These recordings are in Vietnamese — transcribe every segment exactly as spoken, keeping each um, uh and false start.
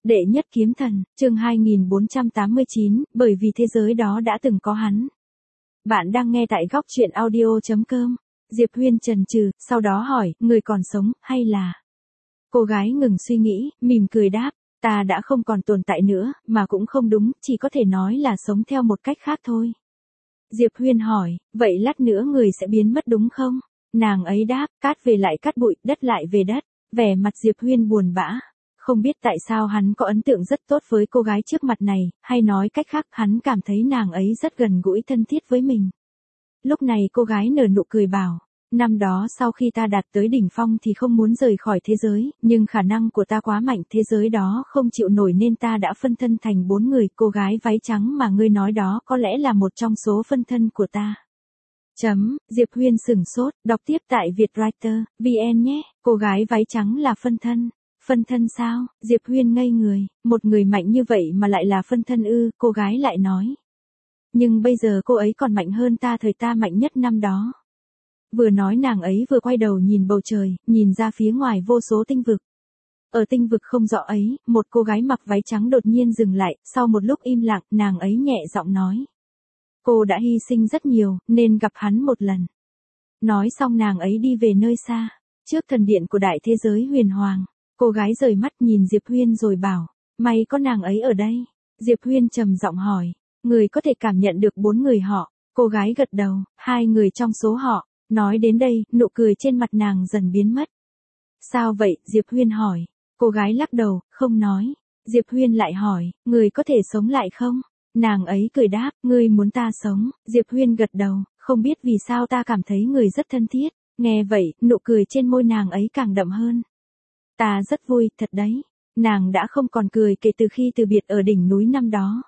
Đệ nhất kiếm thần, chương hai nghìn bốn trăm tám mươi chín, bởi vì thế giới đó đã từng có hắn. Bạn đang nghe tại góc truyện audio chấm com. Diệp Huyên chần chừ, sau đó hỏi, người còn sống, hay là... Cô gái ngừng suy nghĩ, mỉm cười đáp, ta đã không còn tồn tại nữa, mà cũng không đúng, chỉ có thể nói là sống theo một cách khác thôi. Diệp Huyên hỏi, vậy lát nữa người sẽ biến mất đúng không? Nàng ấy đáp, cát về lại cát bụi, đất lại về đất. Vẻ mặt Diệp Huyên buồn bã. Không biết tại sao hắn có ấn tượng rất tốt với cô gái trước mặt này, hay nói cách khác hắn cảm thấy nàng ấy rất gần gũi thân thiết với mình. Lúc này cô gái nở nụ cười bảo, năm đó sau khi ta đạt tới đỉnh phong thì không muốn rời khỏi thế giới, nhưng khả năng của ta quá mạnh, thế giới đó không chịu nổi nên ta đã phân thân thành bốn người. Cô gái váy trắng mà ngươi nói đó có lẽ là một trong số phân thân của ta. Chấm, Diệp Huyên sửng sốt, đọc tiếp tại Vietwriter, vn nhé, cô gái váy trắng là phân thân. Phân thân sao? Diệp Huyên ngây người, một người mạnh như vậy mà lại là phân thân ư? Cô gái lại nói. Nhưng bây giờ cô ấy còn mạnh hơn ta, thời ta mạnh nhất năm đó. Vừa nói nàng ấy vừa quay đầu nhìn bầu trời, nhìn ra phía ngoài vô số tinh vực. Ở tinh vực không rõ ấy, một cô gái mặc váy trắng đột nhiên dừng lại, sau một lúc im lặng, nàng ấy nhẹ giọng nói. Cô đã hy sinh rất nhiều, nên gặp hắn một lần. Nói xong nàng ấy đi về nơi xa, trước thần điện của đại thế giới huyền hoàng. Cô gái rời mắt nhìn Diệp Huyên rồi bảo, may có nàng ấy ở đây. Diệp Huyên trầm giọng hỏi, người có thể cảm nhận được bốn người họ? Cô gái gật đầu, hai người trong số họ. Nói đến đây, nụ cười trên mặt nàng dần biến mất. Sao vậy? Diệp Huyên hỏi. Cô gái lắc đầu, không nói. Diệp Huyên lại hỏi, người có thể sống lại không? Nàng ấy cười đáp, ngươi muốn ta sống? Diệp Huyên gật đầu, không biết vì sao ta cảm thấy người rất thân thiết. Nghe vậy, nụ cười trên môi nàng ấy càng đậm hơn. Ta rất vui, thật đấy. Nàng đã không còn cười kể từ khi từ biệt ở đỉnh núi năm đó.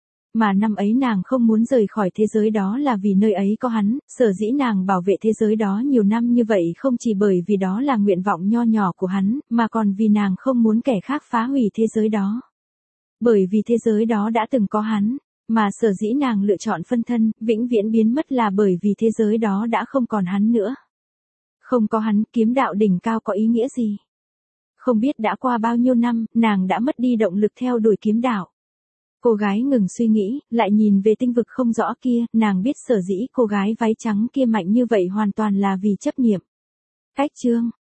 Mà năm ấy nàng không muốn rời khỏi thế giới đó là vì nơi ấy có hắn, sở dĩ nàng bảo vệ thế giới đó nhiều năm như vậy không chỉ bởi vì đó là nguyện vọng nho nhỏ của hắn, mà còn vì nàng không muốn kẻ khác phá hủy thế giới đó. Bởi vì thế giới đó đã từng có hắn, mà sở dĩ nàng lựa chọn phân thân, vĩnh viễn biến mất là bởi vì thế giới đó đã không còn hắn nữa. Không có hắn, kiếm đạo đỉnh cao có ý nghĩa gì? Không biết đã qua bao nhiêu năm, nàng đã mất đi động lực theo đuổi kiếm đạo. Cô gái ngừng suy nghĩ, lại nhìn về tinh vực không rõ kia, nàng biết sở dĩ cô gái váy trắng kia mạnh như vậy hoàn toàn là vì chấp niệm. Cách chương